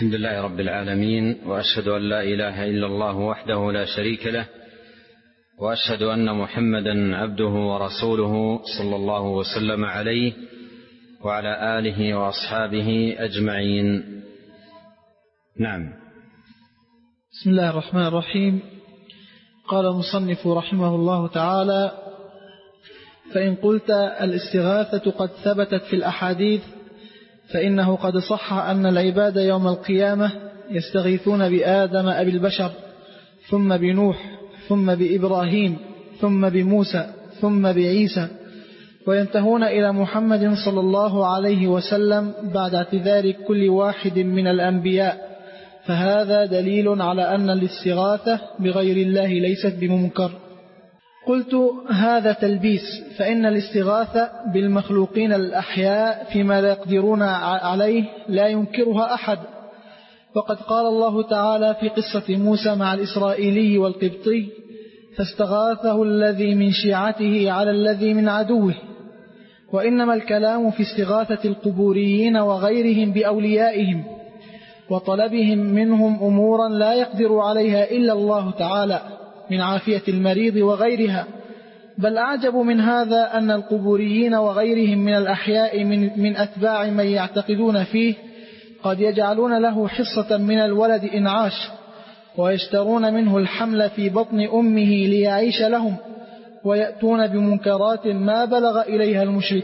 الحمد لله رب العالمين، وأشهد أن لا إله إلا الله وحده لا شريك له، وأشهد أن محمدا عبده ورسوله صلى الله وسلم عليه وعلى آله وأصحابه أجمعين. نعم. بسم الله الرحمن الرحيم. قال المصنف رحمه الله تعالى: فإن قلت الاستغاثة قد ثبتت في الأحاديث، فإنه قد صح أن العباد يوم القيامة يستغيثون بآدم أبي البشر، ثم بنوح، ثم بإبراهيم، ثم بموسى، ثم بعيسى، وينتهون إلى محمد صلى الله عليه وسلم بعد اعتذار كل واحد من الأنبياء، فهذا دليل على أن الاستغاثة بغير الله ليست بمنكر. قلت: هذا تلبيس، فإن الاستغاثة بالمخلوقين الأحياء فيما لا يقدرون عليه لا ينكرها أحد، وقد قال الله تعالى في قصة موسى مع الإسرائيلي والقبطي: فاستغاثه الذي من شيعته على الذي من عدوه. وإنما الكلام في استغاثة القبوريين وغيرهم بأوليائهم وطلبهم منهم أمورا لا يقدر عليها إلا الله تعالى من عافية المريض وغيرها. بل أعجب من هذا أن القبوريين وغيرهم من الأحياء من أتباع من يعتقدون فيه قد يجعلون له حصة من الولد إن عاش، ويشترون منه الحمل في بطن أمه ليعيش لهم، ويأتون بمنكرات ما بلغ إليها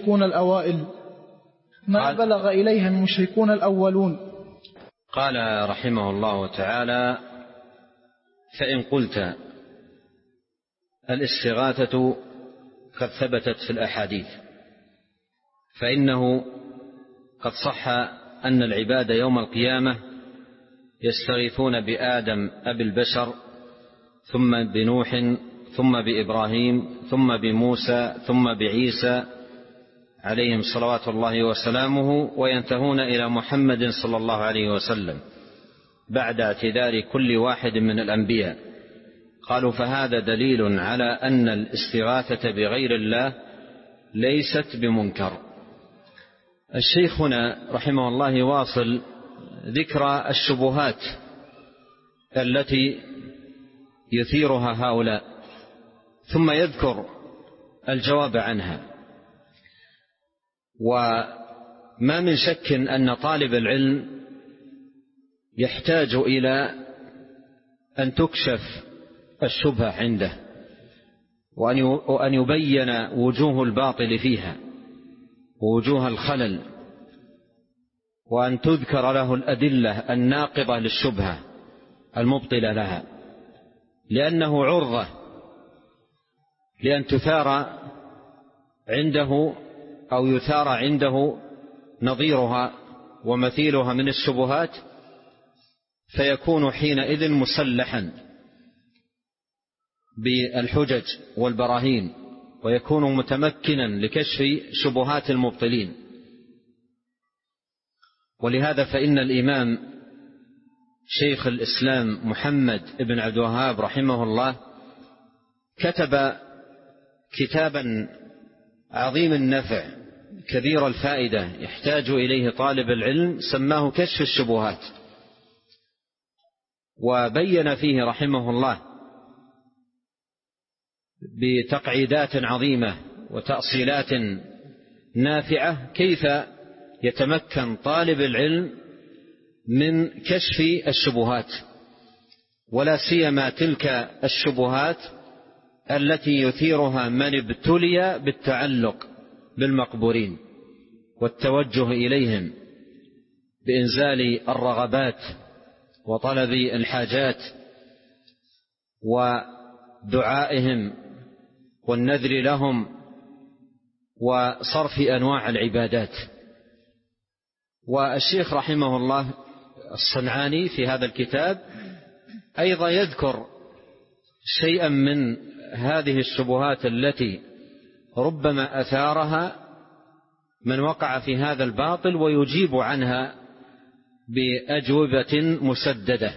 المشركون الأولون. قال رحمه الله تعالى: فإن قلت الاستغاثة قد ثبتت في الأحاديث، فإنه قد صح أن العباد يوم القيامة يستغيثون بآدم أبي البشر، ثم بنوح، ثم بإبراهيم، ثم بموسى، ثم بعيسى عليهم صلوات الله وسلامه، وينتهون إلى محمد صلى الله عليه وسلم بعد اعتذار كل واحد من الأنبياء. قالوا: فهذا دليل على أن الاستغاثة بغير الله ليست بمنكر. الشيخ هنا رحمه الله يواصل ذكر الشبهات التي يثيرها هؤلاء، ثم يذكر الجواب عنها. وما من شك أن طالب العلم يحتاج إلى أن تكشف الشبهة عنده، وأن يبين وجوه الباطل فيها ووجوه الخلل، وأن تذكر له الأدلة الناقضة للشبهة المبطلة لها، لأنه عرضة لأن تثار عنده أو يثار عنده نظيرها ومثيلها من الشبهات، فيكون حينئذ مسلحا بالحجج والبراهين، ويكون متمكنا لكشف شبهات المبطلين. ولهذا فإن الإمام شيخ الإسلام محمد بن عبد الوهاب رحمه الله كتب كتابا عظيم النفع كبير الفائدة يحتاج إليه طالب العلم، سماه كشف الشبهات، وبين فيه رحمه الله بتقعيدات عظيمة وتأصيلات نافعة كيف يتمكن طالب العلم من كشف الشبهات، ولا سيما تلك الشبهات التي يثيرها من ابتلي بالتعلق بالمقبورين والتوجه إليهم بإنزال الرغبات وطلب الحاجات ودعائهم والنذر لهم وصرف أنواع العبادات. والشيخ رحمه الله الصنعاني في هذا الكتاب أيضا يذكر شيئا من هذه الشبهات التي ربما أثارها من وقع في هذا الباطل، ويجيب عنها بأجوبة مسددة.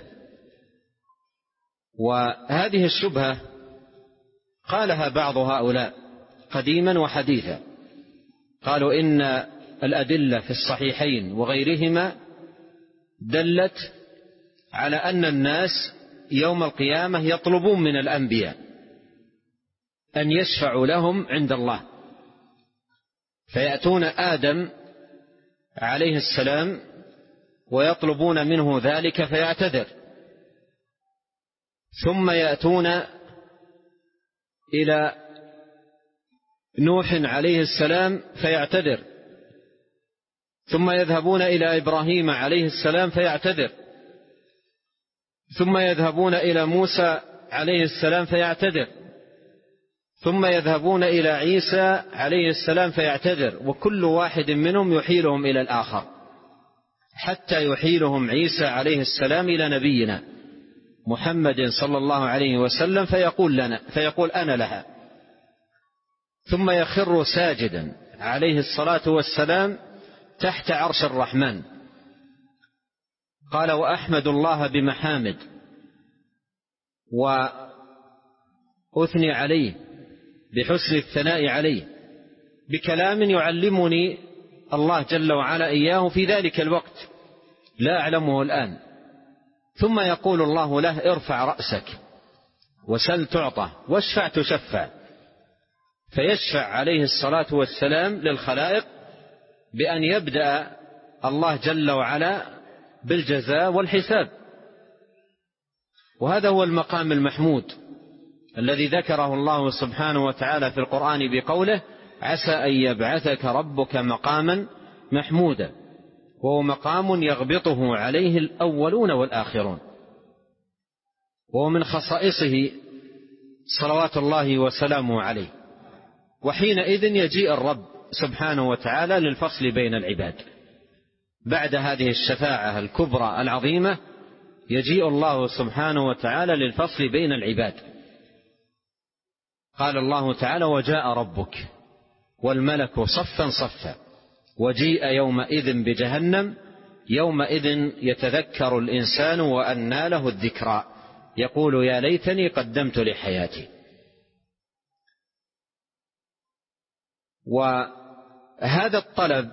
وهذه الشبهة قالها بعض هؤلاء قديما وحديثا، قالوا إن الأدلة في الصحيحين وغيرهما دلت على أن الناس يوم القيامة يطلبون من الأنبياء أن يشفعوا لهم عند الله، فيأتون آدم عليه السلام ويطلبون منه ذلك فيعتذر، ثم يأتون إلى نوح عليه السلام فيعتذر، ثم يذهبون إلى إبراهيم عليه السلام فيعتذر، ثم يذهبون إلى موسى عليه السلام فيعتذر، ثم يذهبون إلى عيسى عليه السلام فيعتذر، وكل واحد منهم يحيلهم إلى الآخر حتى يحيلهم عيسى عليه السلام إلى نبينا محمد صلى الله عليه وسلم فيقول أنا لها، ثم يخر ساجدا عليه الصلاة والسلام تحت عرش الرحمن. قال: وأحمد الله بمحامد وأثني عليه بحسن الثناء عليه بكلام يعلمني الله جل وعلا إياه في ذلك الوقت لا أعلمه الآن. ثم يقول الله له: ارفع رأسك وسل تعطى واشفع تشفع، فيشفع عليه الصلاة والسلام للخلائق بأن يبدأ الله جل وعلا بالجزاء والحساب. وهذا هو المقام المحمود الذي ذكره الله سبحانه وتعالى في القرآن بقوله: عسى أن يبعثك ربك مقاما محمودا، وهو مقام يغبطه عليه الأولون والآخرون، وهو من خصائصه صلوات الله وسلامه عليه. وحينئذ يجيء الرب سبحانه وتعالى للفصل بين العباد بعد هذه الشفاعة الكبرى العظيمة، يجيء الله سبحانه وتعالى للفصل بين العباد. قال الله تعالى: وجاء ربك والملك صفا صفا وجيء يومئذ بجهنم يومئذ يتذكر الإنسان وأنى له الذكرى يقول يا ليتني قدمت لحياتي. وهذا الطلب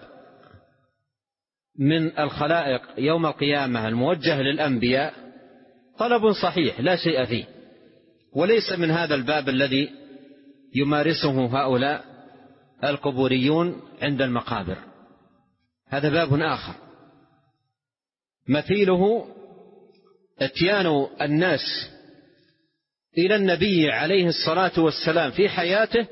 من الخلائق يوم القيامة الموجه للأنبياء طلب صحيح لا شيء فيه، وليس من هذا الباب الذي يمارسه هؤلاء القبوريون عند المقابر، هذا باب آخر مثيله اتيان الناس إلى النبي عليه الصلاة والسلام في حياته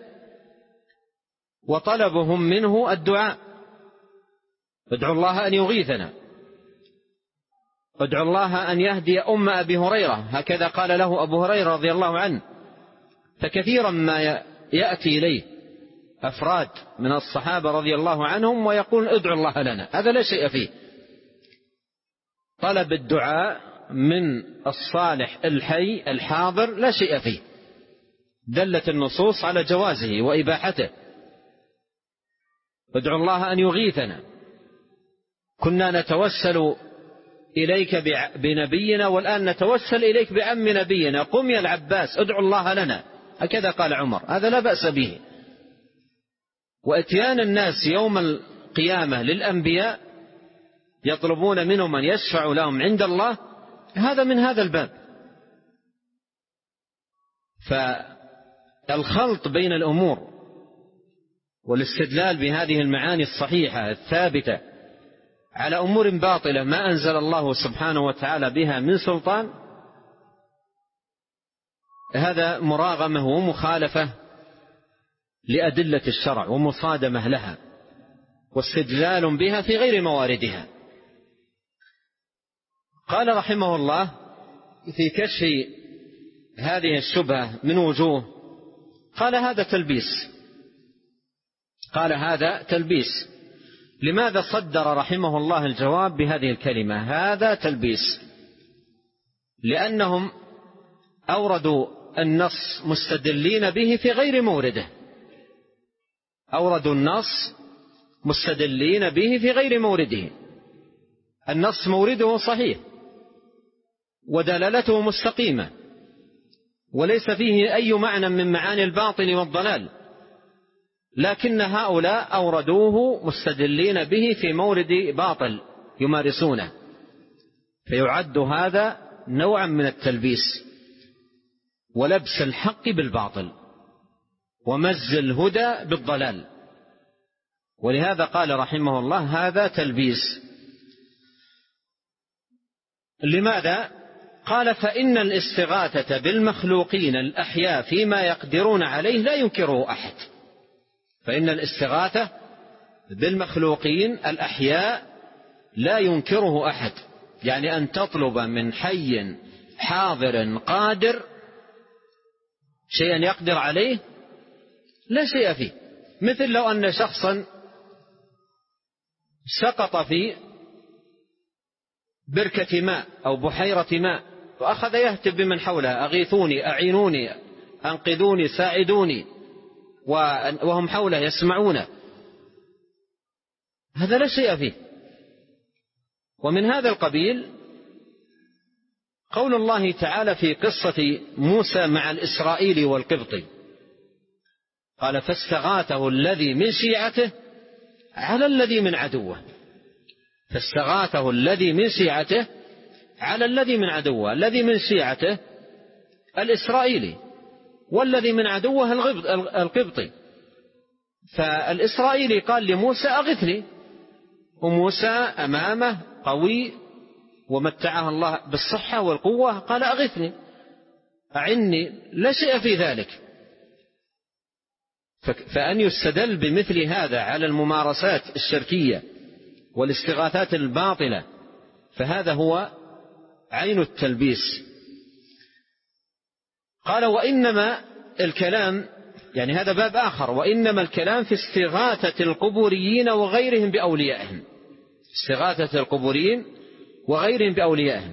وطلبهم منه الدعاء: ادعوا الله أن يغيثنا، ادعوا الله أن يهدي أم أبي هريرة، هكذا قال له أبو هريرة رضي الله عنه. فكثيرا ما يأتي إليه أفراد من الصحابة رضي الله عنهم ويقول ادعوا الله لنا، هذا لا شيء فيه. طلب الدعاء من الصالح الحي الحاضر لا شيء فيه، دلت النصوص على جوازه وإباحته. ادعوا الله أن يغيثنا، كنا نتوسل إليك بنبينا والآن نتوسل إليك بعم نبينا، قم يا العباس ادعوا الله لنا، هكذا قال عمر، هذا لا بأس به. واتيان الناس يوم القيامة للأنبياء يطلبون منهم أن يشفعوا لهم عند الله، هذا من هذا الباب. فالخلط بين الأمور والاستدلال بهذه المعاني الصحيحة الثابتة على أمور باطلة ما أنزل الله سبحانه وتعالى بها من سلطان، هذا مراغمة ومخالفة لأدلة الشرع ومصادمة لها واستدلال بها في غير مواردها. قال رحمه الله في كشف هذه الشبهة من وجوه، قال هذا تلبيس. لماذا صدر رحمه الله الجواب بهذه الكلمة هذا تلبيس؟ لأنهم أوردوا النص مستدلين به في غير مورده، أوردوا النص مستدلين به في غير مورده. النص مورده صحيح ودلالته مستقيمة وليس فيه أي معنى من معاني الباطل والضلال، لكن هؤلاء أوردوه مستدلين به في مورد باطل يمارسونه، فيعد هذا نوعا من التلبيس ولبس الحق بالباطل ومز الهدى بالضلال، ولهذا قال رحمه الله هذا تلبيس. لماذا؟ قال فإن الاستغاثة بالمخلوقين الأحياء فيما يقدرون عليه لا ينكره أحد. فإن الاستغاثة بالمخلوقين الأحياء لا ينكره أحد، يعني أن تطلب من حي حاضر قادر شيئا يقدر عليه لا شيء فيه. مثل لو أن شخصا سقط في بركة ماء أو بحيرة ماء وأخذ يهتف بمن حولها أغيثوني أعينوني أنقذوني ساعدوني وهم حوله يسمعون، هذا لا شيء فيه. ومن هذا القبيل قول الله تعالى في قصة موسى مع الإسرائيلي والقبطي، قال فاستغاثه الذي من شيعته على الذي من عدوه. فاستغاثه الذي من شيعته على الذي من عدوه. الذي من شيعته الإسرائيلي والذي من عدوه القبطي. فالإسرائيلي قال لموسى أغثني، وموسى أمامه قوي ومتعه الله بالصحة والقوة، قال أغثني أعني، لا شيء في ذلك. فأن يستدل بمثل هذا على الممارسات الشركية والاستغاثات الباطلة فهذا هو عين التلبيس. قال وإنما الكلام، يعني هذا باب آخر، وإنما الكلام في استغاثة القبوريين وغيرهم بأوليائهم. استغاثة القبوريين وغيرهم بأوليائهم.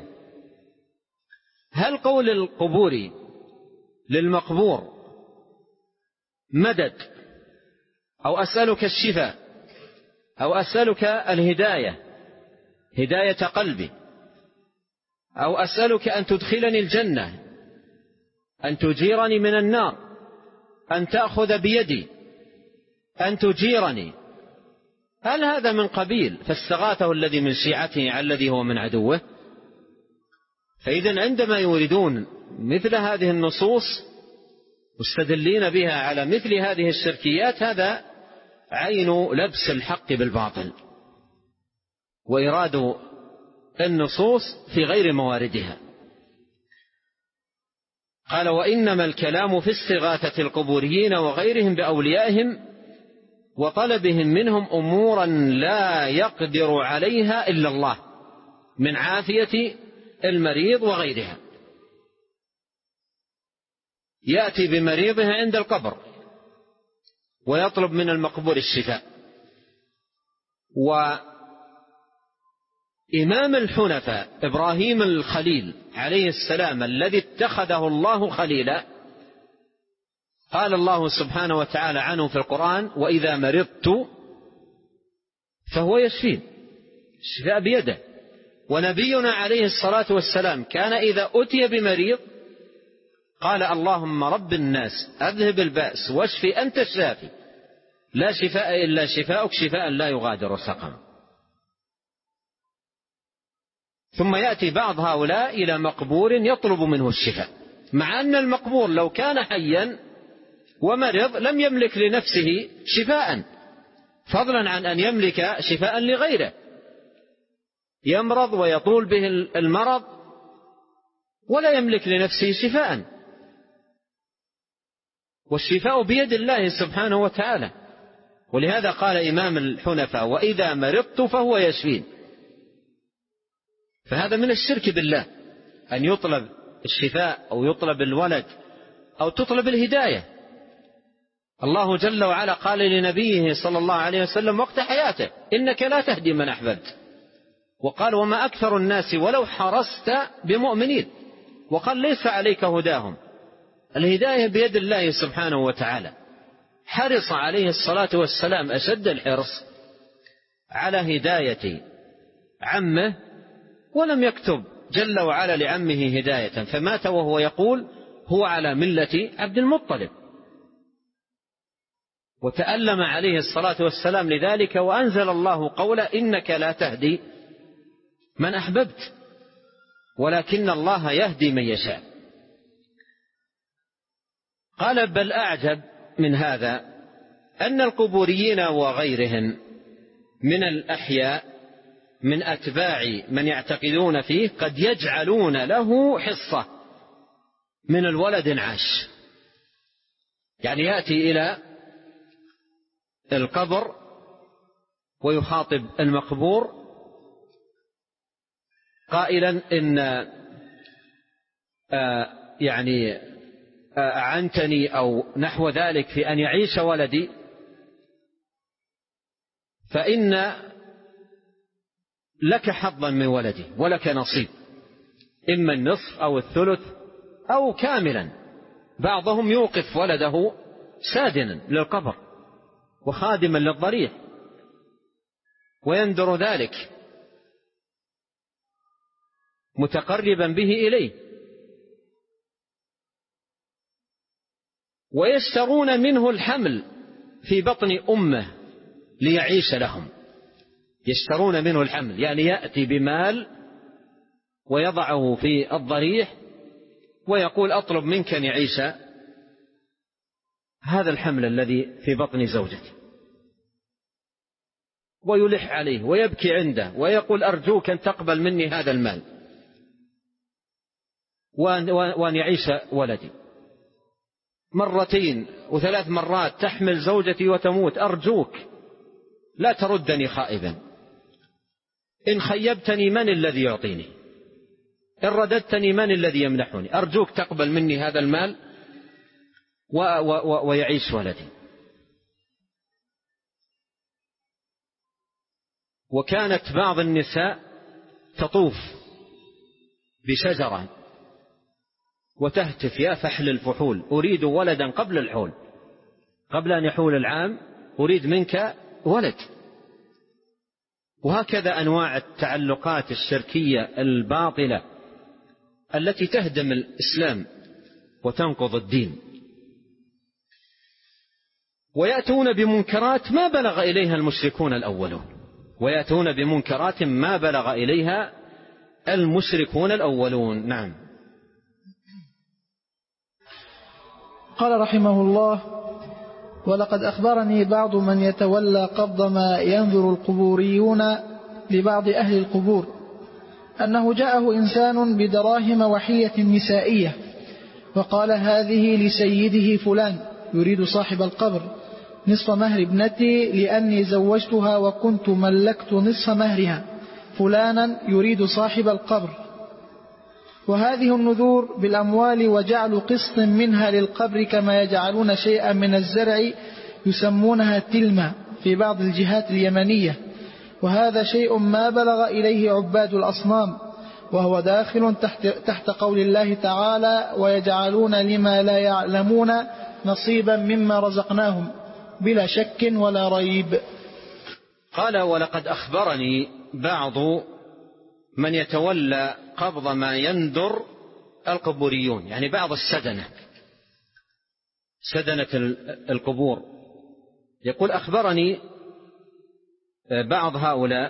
هل قول القبوري للمقبور مدد أو أسألك الشفاء أو أسألك الهداية هداية قلبي أو أسألك أن تدخلني الجنة أن تجيرني من النار أن تأخذ بيدي أن تجيرني، هل هذا من قبيل فاستغاثه الذي من شيعته على الذي هو من عدوه؟ فإذن عندما يوردون مثل هذه النصوص مستدلين بها على مثل هذه الشركيات هذا عين لبس الحق بالباطل وإراد النصوص في غير مواردها. قال وإنما الكلام في استغاثة القبوريين وغيرهم بأوليائهم وطلبهم منهم أمورا لا يقدر عليها إلا الله من عافية المريض وغيرها. يأتي بمريضها عند القبر ويطلب من المقبور الشفاء. وإمام الحنفاء إبراهيم الخليل عليه السلام الذي اتخذه الله خليلا قال الله سبحانه وتعالى عنه في القرآن وإذا مرضت فهو يشفين، الشفاء بيده. ونبينا عليه الصلاة والسلام كان إذا أتي بمريض قال اللهم رب الناس أذهب البأس واشف أنت الشافي لا شفاء إلا شفاءك شفاء لا يغادر سقما. ثم يأتي بعض هؤلاء إلى مقبور يطلب منه الشفاء، مع أن المقبور لو كان حيا ومرض لم يملك لنفسه شفاء، فضلا عن أن يملك شفاء لغيره، يمرض ويطول به المرض ولا يملك لنفسه شفاء، والشفاء بيد الله سبحانه وتعالى. ولهذا قال إمام الحنفاء وإذا مرضت فهو يشفين. فهذا من الشرك بالله أن يطلب الشفاء أو يطلب الولد أو تطلب الهداية. الله جل وعلا قال لنبيه صلى الله عليه وسلم وقت حياته إنك لا تهدي من أحببت، وقال وما أكثر الناس ولو حرصت بمؤمنين، وقال ليس عليك هداهم، الهداية بيد الله سبحانه وتعالى. حرص عليه الصلاة والسلام أشد الحرص على هداية عمه ولم يكتب جل وعلا لعمه هداية، فمات وهو يقول هو على ملة عبد المطلب، وتألم عليه الصلاة والسلام لذلك، وأنزل الله قوله إنك لا تهدي من أحببت. ولكن الله يهدي من يشاء. قال بل أعجب من هذا أن القبوريين وغيرهم من الأحياء من أتباع من يعتقدون فيه قد يجعلون له حصة من الولد عاش، يعني يأتي إلى القبر ويخاطب المقبور قائلا إن يعني أعنتني أو نحو ذلك في أن يعيش ولدي، فإن لك حظا من ولدي ولك نصيب، إما النصف أو الثلث أو كاملا. بعضهم يوقف ولده سادنا للقبر وخادما للضريح ويندر ذلك متقربا به إليه، ويشترون منه الحمل في بطن أمه ليعيش لهم. يشترون منه الحمل، يعني يأتي بمال ويضعه في الضريح ويقول أطلب منك أن يعيش هذا الحمل الذي في بطن زوجتي، ويلح عليه ويبكي عنده ويقول أرجوك أن تقبل مني هذا المال وأن يعيش ولدي. مرتين وثلاث مرات تحمل زوجتي وتموت، أرجوك لا تردني خائبا، إن خيبتني من الذي يعطيني، إن رددتني من الذي يمنحني، أرجوك تقبل مني هذا المال ويعيش ولدي. وكانت بعض النساء تطوف بشجرة وتهتف يا فحل الفحول أريد ولدا قبل الحول، قبل أن يحول العام أريد منك ولد. وهكذا أنواع التعلقات الشركية الباطلة التي تهدم الإسلام وتنقض الدين. ويأتون بمنكرات ما بلغ إليها المشركون الأولون، ويأتون بمنكرات ما بلغ إليها المشركون الأولون. نعم. قال رحمه الله: ولقد أخبرني بعض من يتولى قبض ما ينذر القبوريون لبعض أهل القبور أنه جاءه إنسان بدراهم وحية نسائية وقال هذه لسيده فلان يريد صاحب القبر نصف مهر ابنتي لأني زوجتها وكنت ملكت نصف مهرها، فلانا يريد صاحب القبر. وهذه النذور بالأموال وجعل قسط منها للقبر كما يجعلون شيئا من الزرع يسمونها تلمة في بعض الجهات اليمنية، وهذا شيء ما بلغ إليه عباد الأصنام، وهو داخل تحت قول الله تعالى ويجعلون لما لا يعلمون نصيبا مما رزقناهم بلا شك ولا ريب. قال بدأ أخبرني بعض من يتولى قبض ما يندر القبوريون، يعني بعض سدنة القبور. يقول أخبرني بعض هؤلاء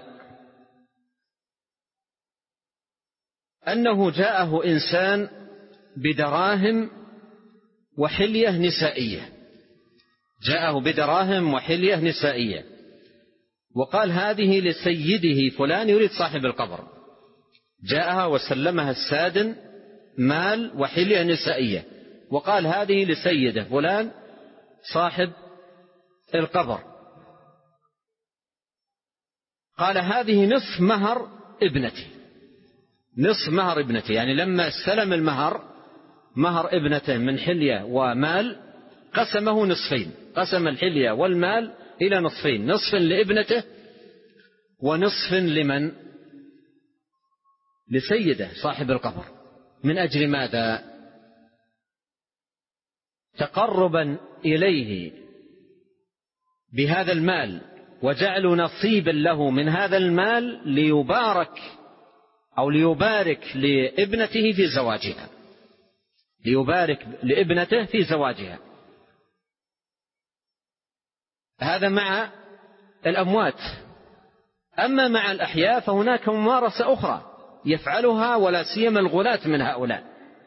أنه جاءه إنسان بدراهم وحلية نسائية، جاءه بدراهم وحلية نسائية وقال هذه لسيده فلان يريد صاحب القبر، جاءها وسلمها السادن مال وحلية نسائية وقال هذه لسيده فلان صاحب القبر. قال هذه نصف مهر ابنتي، نصف مهر ابنتي، يعني لما استلم المهر مهر ابنته من حلية ومال قسمه نصفين، قسم الحلية والمال إلى نصفين، نصف لابنته ونصف لمن؟ لسيده صاحب القبر. من أجل ماذا؟ تقربا إليه بهذا المال وجعل نصيبا له من هذا المال ليبارك أو ليبارك لابنته في زواجها، ليبارك لابنته في زواجها. هذا مع الأموات. أما مع الأحياء فهناك ممارسة أخرى يفعلها ولا سيما الغلاة من هؤلاء،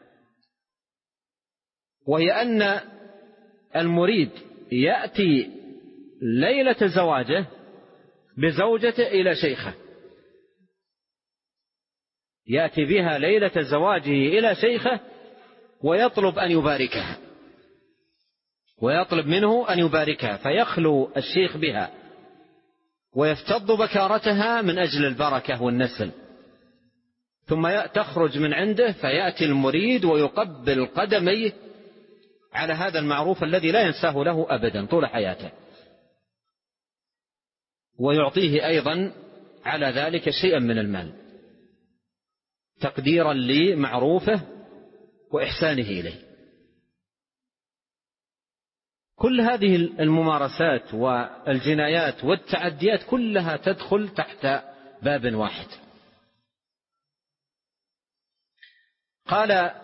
وهي أن المريد يأتي ليلة زواجه بزوجته إلى شيخه، يأتي بها ليلة زواجه إلى شيخه ويطلب أن يباركها، ويطلب منه أن يباركها، فيخلو الشيخ بها ويفتض بكارتها من أجل البركة والنسل، ثم تخرج من عنده فيأتي المريد ويقبل قدميه على هذا المعروف الذي لا ينساه له أبدا طول حياته، ويعطيه أيضا على ذلك شيئا من المال تقديرا لمعروفه وإحسانه إليه. كل هذه الممارسات والجنايات والتعديات كلها تدخل تحت باب واحد. قال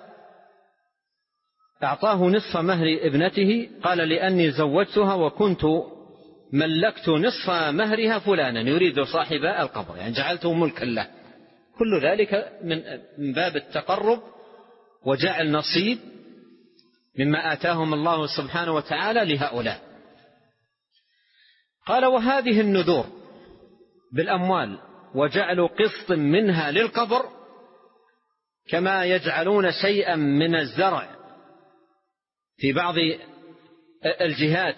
أعطاه نصف مهر ابنته، قال لأني زوجتها وكنت ملكت نصف مهرها فلانا، يريد صاحب القبر، يعني جعلته ملكا له. كل ذلك من باب التقرب وجعل نصيب مما آتاهم الله سبحانه وتعالى لهؤلاء. قال وهذه النذور بالأموال وجعلوا قسط منها للقبر كما يجعلون شيئا من الزرع في بعض الجهات،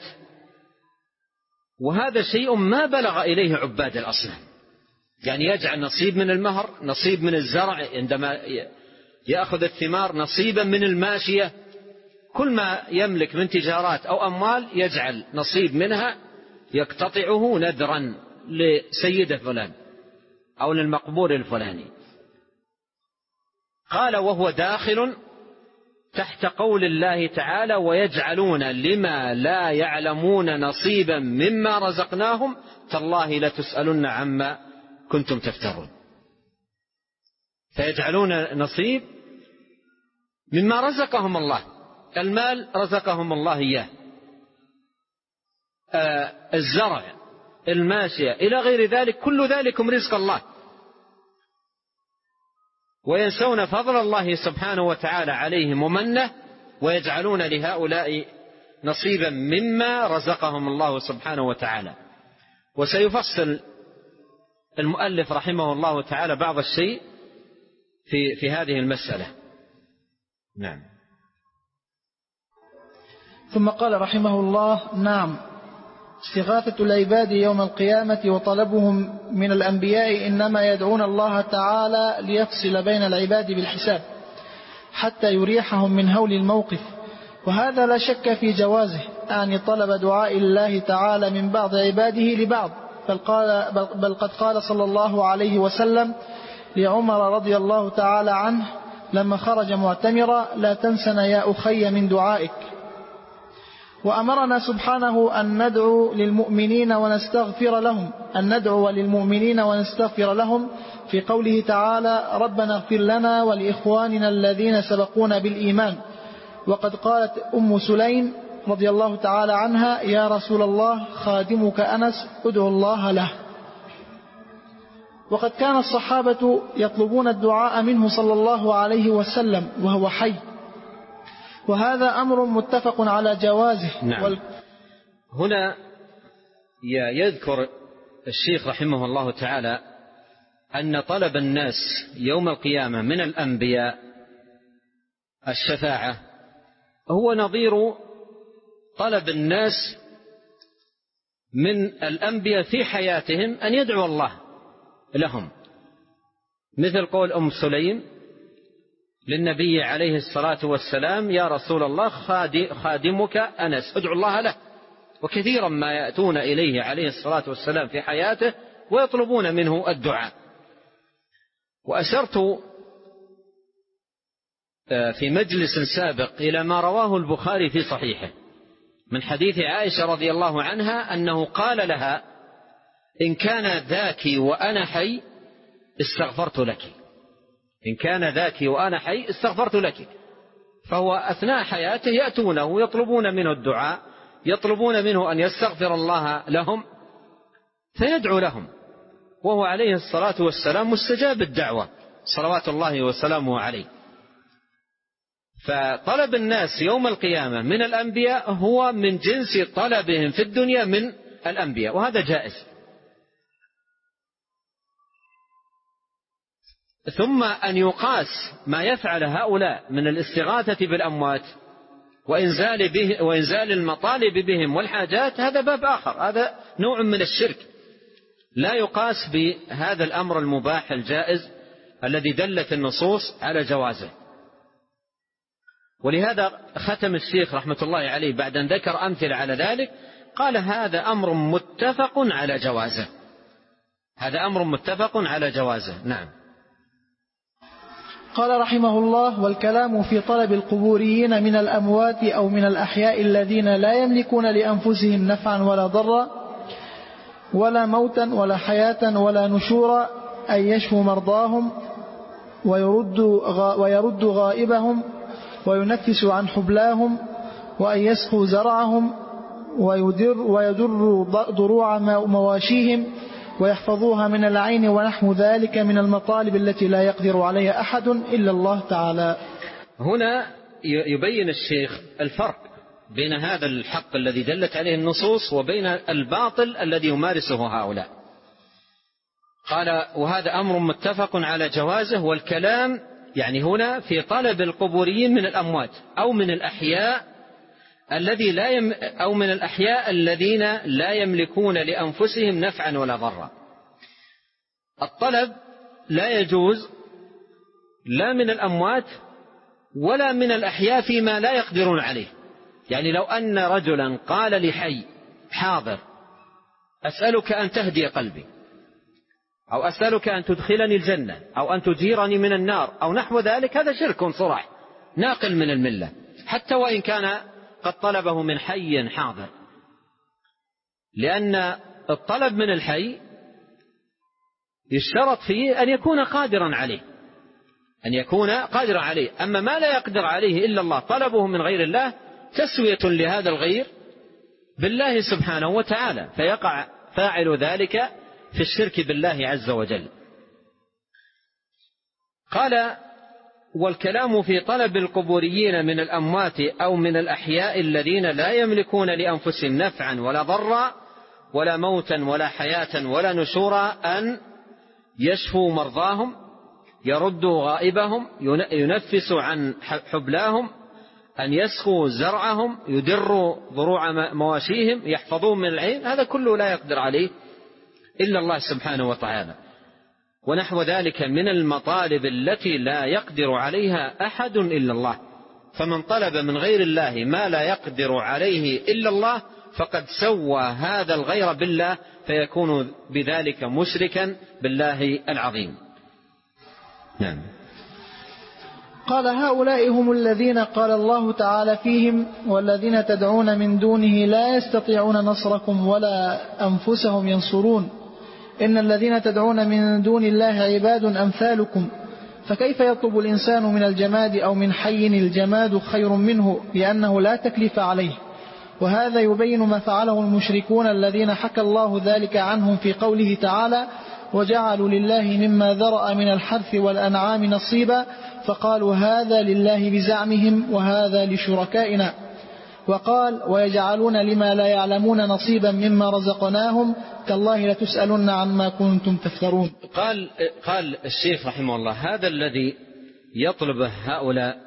وهذا شيء ما بلغ إليه عباد الأصنام، يعني يجعل نصيب من المهر، نصيب من الزرع عندما يأخذ الثمار، نصيبا من الماشية، كل ما يملك من تجارات أو أموال يجعل نصيب منها يقتطعه نذرا لسيد فلان أو للمقبور الفلاني. قال وهو داخل تحت قول الله تعالى ويجعلون لما لا يعلمون نصيبا مما رزقناهم تالله لتسألن عما كنتم تفترون. فيجعلون نصيب مما رزقهم الله، المال رزقهم الله إياه، الزرع، الماشية، إلى غير ذلك، كل ذلكم رزق الله، وينسون فضل الله سبحانه وتعالى عليهم ومنه، ويجعلون لهؤلاء نصيبا مما رزقهم الله سبحانه وتعالى. وسيفصل المؤلف رحمه الله تعالى بعض الشيء في هذه المسألة. نعم. ثم قال رحمه الله: نعم، استغاثة العباد يوم القيامة وطلبهم من الأنبياء إنما يدعون الله تعالى ليفصل بين العباد بالحساب حتى يريحهم من هول الموقف، وهذا لا شك في جوازه، أعني طلب دعاء الله تعالى من بعض عباده لبعض، بل قد قال صلى الله عليه وسلم لعمر رضي الله تعالى عنه لما خرج معتمرا: لا تنسنا يا أخي من دعائك. وأمرنا سبحانه أن ندعو للمؤمنين ونستغفر لهم، أن ندعو للمؤمنين ونستغفر لهم في قوله تعالى: ربنا اغفر لنا ولإخواننا الذين سبقونا بالإيمان. وقد قالت أم سليم رضي الله تعالى عنها: يا رسول الله خادمك أنس ادعو الله له. وقد كان الصحابة يطلبون الدعاء منه صلى الله عليه وسلم وهو حي، وهذا أمر متفق على جوازه. نعم. هنا يذكر الشيخ رحمه الله تعالى أن طلب الناس يوم القيامة من الأنبياء الشفاعة هو نظير طلب الناس من الأنبياء في حياتهم أن يدعو الله لهم، مثل قول أم سليم للنبي عليه الصلاة والسلام: يا رسول الله خادمك أنس ادعو الله له. وكثيرا ما يأتون إليه عليه الصلاة والسلام في حياته ويطلبون منه الدعاء. وأشرت في مجلس سابق إلى ما رواه البخاري في صحيحه من حديث عائشة رضي الله عنها أنه قال لها: إن كان ذاك وأنا حي استغفرت لك، إن كان ذاك وأنا حي استغفرت لك. فهو أثناء حياته يأتونه يطلبون منه الدعاء، يطلبون منه أن يستغفر الله لهم فيدعو لهم، وهو عليه الصلاة والسلام مستجاب الدعوة صلوات الله وسلامه عليه. فطلب الناس يوم القيامة من الأنبياء هو من جنس طلبهم في الدنيا من الأنبياء، وهذا جائز. ثم أن يقاس ما يفعل هؤلاء من الاستغاثة بالأموات وإنزال المطالب بهم والحاجات، هذا باب آخر، هذا نوع من الشرك، لا يقاس بهذا الأمر المباح الجائز الذي دلت النصوص على جوازه. ولهذا ختم الشيخ رحمة الله عليه بعد أن ذكر أمثلة على ذلك قال: هذا أمر متفق على جوازه، هذا أمر متفق على جوازه. نعم. قال رحمه الله: والكلام في طلب القبوريين من الأموات أو من الأحياء الذين لا يملكون لأنفسهم نفعا ولا ضرا ولا موتا ولا حياة ولا نشورا أن يشفوا مرضاهم ويرد غائبهم وينفس عن حبلاهم وأن يسقوا زرعهم ويدر ضروع مواشيهم ويحفظوها من العين ونحو ذلك من المطالب التي لا يقدر عليها أحد إلا الله تعالى. هنا يبين الشيخ الفرق بين هذا الحق الذي دلت عليه النصوص وبين الباطل الذي يمارسه هؤلاء. قال: وهذا أمر متفق على جوازه. والكلام يعني هنا في طلب القبوريين من الأموات أو من الأحياء الذين لا يملكون لأنفسهم نفعا ولا ضرا. الطلب لا يجوز لا من الأموات ولا من الأحياء فيما لا يقدرون عليه. يعني لو أن رجلا قال لحي حاضر: أسألك أن تهدي قلبي، أو أسألك أن تدخلني الجنة، أو أن تجيرني من النار، أو نحو ذلك، هذا شرك صراح ناقل من الملة، حتى وإن كان قد طلبه من حي حاضر، لأن الطلب من الحي يشترط فيه أن يكون قادرا عليه، أن يكون قادرا عليه. أما ما لا يقدر عليه إلا الله طلبه من غير الله تسوية لهذا الغير بالله سبحانه وتعالى، فيقع فاعل ذلك في الشرك بالله عز وجل. قال: والكلام في طلب القبوريين من الأموات أو من الأحياء الذين لا يملكون لأنفسهم نفعا ولا ضرا ولا موتا ولا حياة ولا نشورا أن يشفوا مرضاهم، يردوا غائبهم، ينفسوا عن حبلاهم، أن يسقوا زرعهم، يدروا ضروع مواشيهم، يحفظون من العين، هذا كله لا يقدر عليه إلا الله سبحانه وتعالى. ونحو ذلك من المطالب التي لا يقدر عليها أحد إلا الله. فمن طلب من غير الله ما لا يقدر عليه إلا الله فقد سوى هذا الغير بالله، فيكون بذلك مشركا بالله العظيم. نعم. قال: هؤلاء هم الذين قال الله تعالى فيهم: والذين تدعون من دونه لا يستطيعون نصركم ولا أنفسهم ينصرون، إن الذين تدعون من دون الله عباد أمثالكم، فكيف يطلب الإنسان من الجماد أو من حي الجماد خير منه لأنه لا تكليف عليه. وهذا يبين ما فعله المشركون الذين حكى الله ذلك عنهم في قوله تعالى: وجعلوا لله مما ذرأ من الحرث والأنعام نصيبا فقالوا هذا لله بزعمهم وهذا لشركائنا. وقال: ويجعلون لما لا يعلمون نصيبا مما رزقناهم تالله لتسألن عما كنتم تفترون. قال الشيخ رحمه الله: هذا الذي يطلبه هؤلاء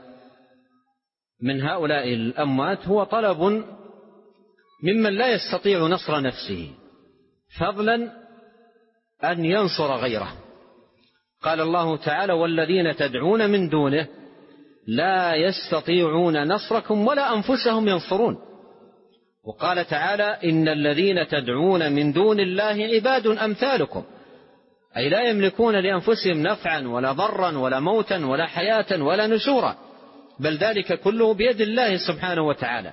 من هؤلاء الأموات هو طلب ممن لا يستطيع نصر نفسه، فضلا أن ينصر غيره. قال الله تعالى: والذين تدعون من دونه لا يستطيعون نصركم ولا أنفسهم ينصرون. وقال تعالى: إن الذين تدعون من دون الله عباد أمثالكم، أي لا يملكون لأنفسهم نفعا ولا ضرا ولا موتا ولا حياة ولا نشورا، بل ذلك كله بيد الله سبحانه وتعالى.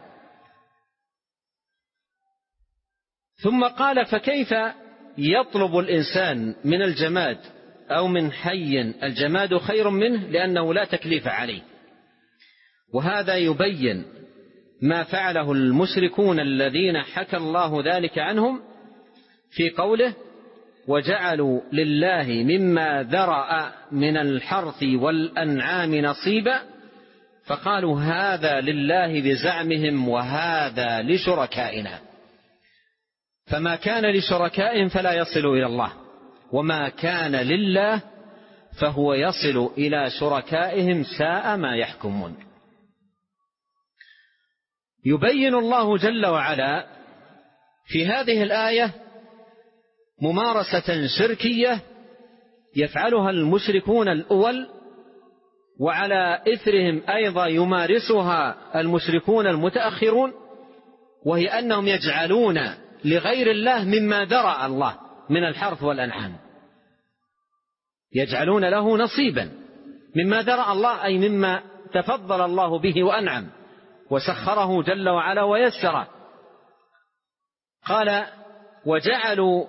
ثم قال: فكيف يطلب الإنسان من الجماد أو من حي الجماد خير منه لأنه لا تكليف عليه. وهذا يبين ما فعله المشركون الذين حكى الله ذلك عنهم في قوله: وجعلوا لله مما ذرأ من الحرث والأنعام نصيبا فقالوا هذا لله بزعمهم وهذا لشركائنا. فما كان لشركائهم فلا يصل إلى الله، وما كان لله فهو يصل إلى شركائهم ساء ما يحكمون. يبين الله جل وعلا في هذه الآية ممارسة شركية يفعلها المشركون الأول، وعلى إثرهم أيضا يمارسها المشركون المتأخرون، وهي أنهم يجعلون لغير الله مما ذرأ الله من الحرث والأنعام، يجعلون له نصيبا مما ذرأ الله، أي مما تفضل الله به وأنعم وسخره جل وعلا ويسره. قال وجعلوا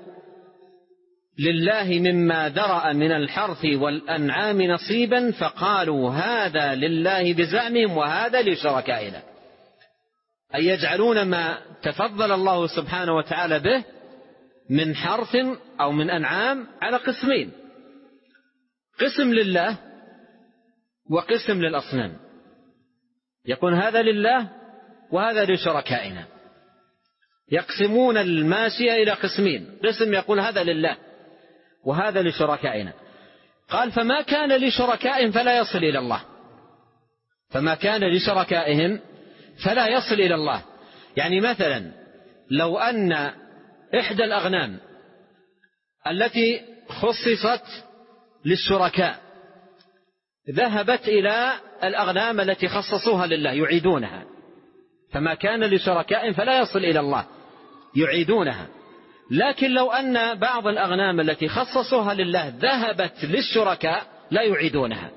لله مما ذرأ من الحرث والأنعام نصيبا فقالوا هذا لله بزعمهم وهذا لشركائنا، أي يجعلون ما تفضل الله سبحانه وتعالى به من حرث أو من أنعام على قسمين: قسم لله وقسم للأصنام، يكون هذا لله وهذا لشركائنا. يقسمون الماشية إلى قسمين: قسم يقول هذا لله وهذا لشركائنا. قال فما كان لشركائهم فلا يصل إلى الله، فما كان لشركائهم فلا يصل إلى الله. يعني مثلا لو أن إحدى الأغنام التي خصصت للشركاء ذهبت إلى الأغنام التي خصصوها لله يعيدونها، فما كان لشركائهم فلا يصل إلى الله، يعيدونها. لكن لو أن بعض الأغنام التي خصصوها لله ذهبت للشركاء لا يعيدونها،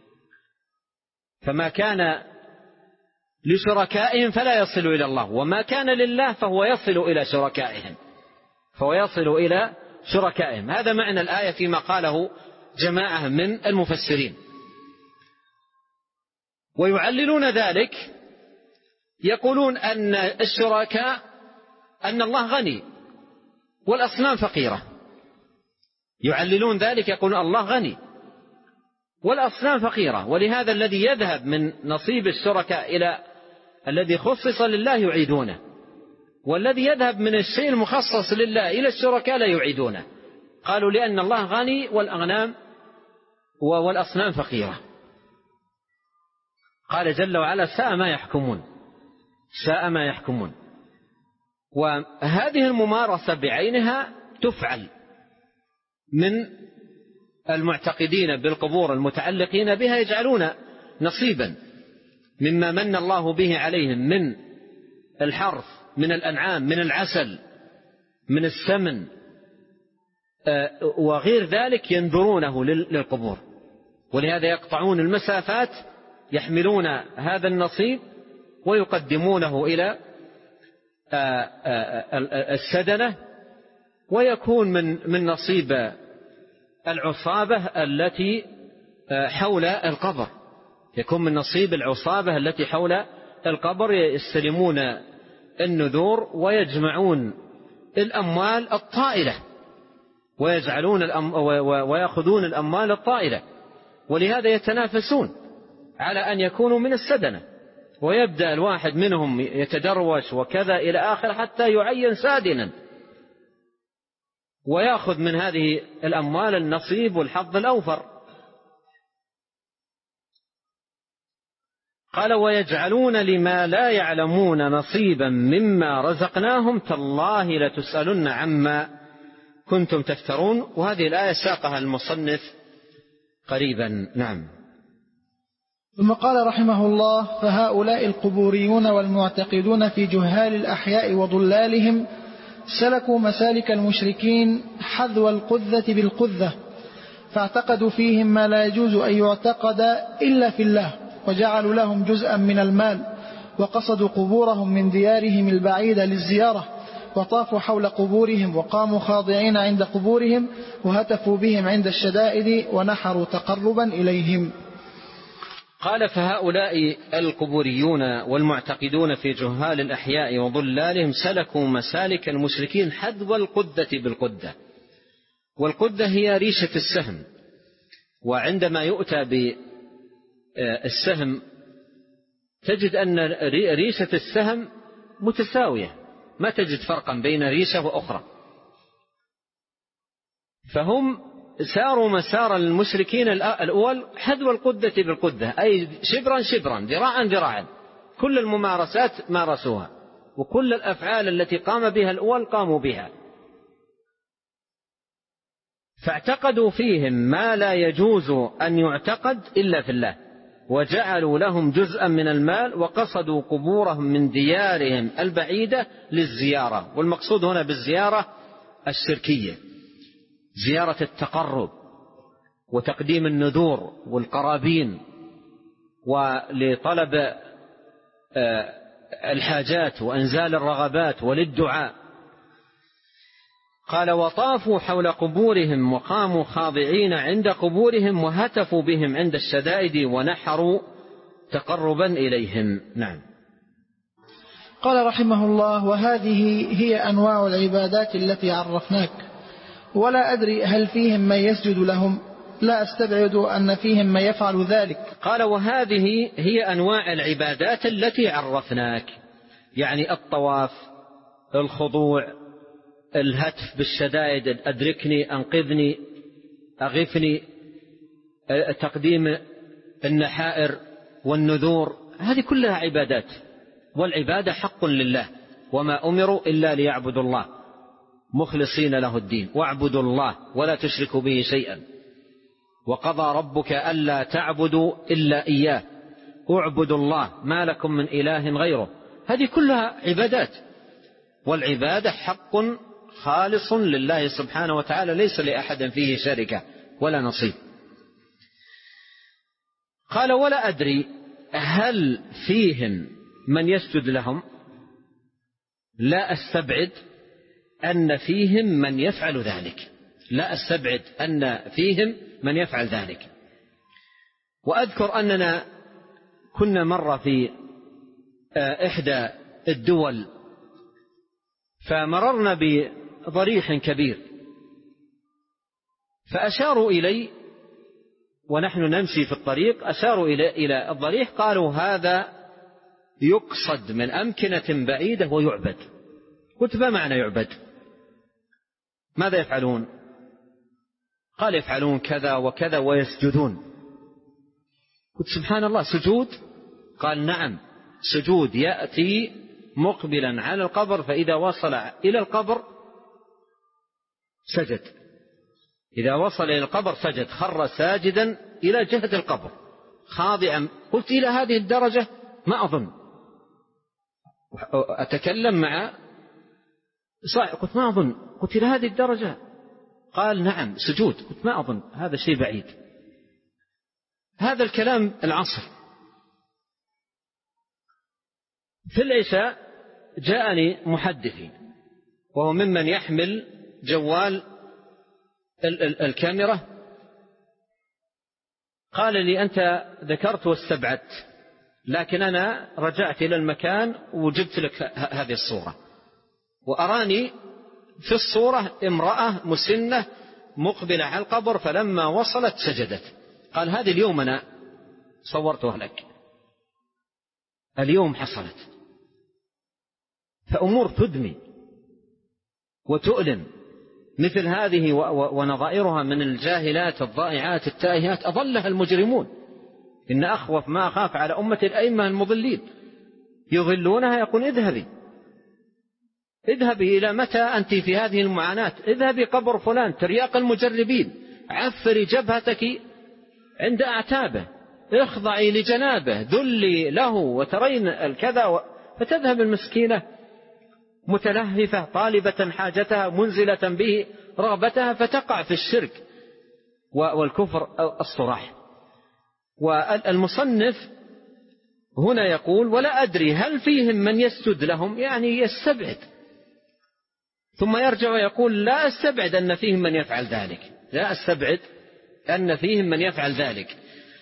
فما كان لشركائهم فلا يصل إلى الله، وما كان لله فهو يصل إلى شركائهم، فهو يصل إلى شركائهم. هذا معنى الآية فيما قاله جماعة من المفسرين. ويعللون ذلك يقولون أن الشركاء أن الله غني والأصنام فقيرة، يعللون ذلك يقولون الله غني والأصنام فقيرة، ولهذا الذي يذهب من نصيب الشركاء إلى الذي خصص لله يعيدونه، والذي يذهب من الشيء المخصص لله إلى الشركاء لا يعيدونه. قالوا لأن الله غني والأغنام والأصنام فقيرة. قال جل وعلا ساء ما يحكمون، ساء ما يحكمون. وهذه الممارسة بعينها تفعل من المعتقدين بالقبور المتعلقين بها، يجعلون نصيبا مما من الله به عليهم من الحرث، من الأنعام، من العسل، من السمن وغير ذلك، ينذرونه للقبور. ولهذا يقطعون المسافات يحملون هذا النصيب ويقدمونه إلى السدنة، ويكون من نصيب العصابة التي حول القبر، يكون من نصيب العصابة التي حول القبر. يستلمون النذور ويجمعون الأموال الطائلة ويجعلون ويأخذون الأموال الطائلة، ولهذا يتنافسون على أن يكونوا من السدنة، ويبدأ الواحد منهم يتدروش وكذا إلى آخر حتى يعين سادنا ويأخذ من هذه الأموال النصيب والحظ الأوفر. قال ويجعلون لما لا يعلمون نصيبا مما رزقناهم تالله لتسألن عما كنتم تفترون. وهذه الآية ساقها المصنف قريبا. نعم. ثم قال رحمه الله فهؤلاء القبوريون والمعتقدون في جهال الأحياء وضلالهم سلكوا مسالك المشركين حذو القذة بالقذة، فاعتقدوا فيهم ما لا يجوز أن يعتقد إلا في الله، وجعلوا لهم جزءا من المال، وقصدوا قبورهم من ديارهم البعيدة للزيارة، وطافوا حول قبورهم وقاموا خاضعين عند قبورهم، وهتفوا بهم عند الشدائد ونحروا تقربا إليهم. قال فهؤلاء القبوريون والمعتقدون في جهال الأحياء وضلالهم سلكوا مسالك المشركين حذو القذة بالقذة. والقدة هي ريشة السهم، وعندما يؤتى بالسهم تجد أن ريشة السهم متساوية، ما تجد فرقا بين ريشة وأخرى. فهم ساروا مسار المشركين الأول حذو القدة بالقدة، أي شبرا شبرا، ذراعا ذراعا، كل الممارسات مارسوها، وكل الأفعال التي قام بها الأول قاموا بها. فاعتقدوا فيهم ما لا يجوز أن يعتقد إلا في الله، وجعلوا لهم جزءا من المال، وقصدوا قبورهم من ديارهم البعيدة للزيارة. والمقصود هنا بالزيارة الشركية، زيارة التقرب وتقديم النذور والقرابين، ولطلب الحاجات وإنزال الرغبات وللدعاء. قال: وطافوا حول قبورهم وقاموا خاضعين عند قبورهم، وهتفوا بهم عند الشدائد، ونحروا تقربا إليهم. نعم. قال رحمه الله: وهذه هي أنواع العبادات التي عرفناك، ولا أدري هل فيهم من يسجد لهم، لا أستبعد أن فيهم من يفعل ذلك. قال: وهذه هي أنواع العبادات التي عرفناك، يعني الطواف، الخضوع، الهتف بالشدائد، أدركني، أنقذني، أغثني، تقديم النحائر والنذور، هذه كلها عبادات. والعبادة حق لله، وما أمروا إلا ليعبدوا الله مخلصين له الدين، واعبدوا الله ولا تشركوا به شيئا، وقضى ربك ألا تعبدوا إلا إياه، اعبدوا الله ما لكم من إله غيره. هذه كلها عبادات، والعبادة حق خالص لله سبحانه وتعالى، ليس لأحد فيه شركة ولا نصيب. قال: ولا أدري هل فيهم من يسجد لهم، لا أستبعد أن فيهم من يفعل ذلك، لا أستبعد أن فيهم من يفعل ذلك. وأذكر أننا كنا مرة في إحدى الدول، فمررنا بضريح كبير، فأشاروا إلي ونحن نمشي في الطريق، أشاروا إلى الضريح، قالوا: هذا يقصد من أمكنة بعيدة ويعبد. قلت: ما معنى يعبد؟ ماذا يفعلون؟ قال: يفعلون كذا وكذا ويسجدون. قلت: سبحان الله، سجود؟ قال: نعم، سجود، يأتي مقبلا على القبر، فإذا وصل إلى القبر سجد، إذا وصل إلى القبر سجد، خر ساجدا إلى جهة القبر خاضعا. قلت: إلى هذه الدرجة؟ ما أظن. أتكلم مع صاحب، قلت: ما أظن. قلت: إلى هذه الدرجة؟ قال: نعم، سجود. قلت: ما أظن، هذا شيء بعيد. هذا الكلام العصر. في العشاء جاءني محدثي، وهو ممن يحمل جوال الكاميرا، قال لي: أنت ذكرت واستبعدت، لكن أنا رجعت إلى المكان وجبت لك هذه الصورة، وأراني في الصورة امرأة مسنة مقبلة على القبر، فلما وصلت سجدت. قال: هذه اليوم أنا صورتها لك، اليوم حصلت. فأمور تدمي وتؤلم، مثل هذه ونظائرها من الجاهلات الضائعات التائهات أضلها المجرمون. إن أخوف ما أخاف على أمة الأئمة المضلين، يضلونها، يقول: اذهبي إلى متى أنت في هذه المعاناة؟ اذهبي قبر فلان، ترياق المجربين، عفري جبهتك عند أعتابه، اخضعي لجنابه، ذلي له، وترين الكذا فتذهب المسكينة متلهفة طالبة حاجتها، منزلة به رغبتها، فتقع في الشرك والكفر الصراح. والمصنف هنا يقول: ولا أدري هل فيهم من يسجد لهم، يعني يستبعد، ثم يرجع ويقول: لا أستبعد أن فيهم من يفعل ذلك، لا أستبعد أن فيهم من يفعل ذلك.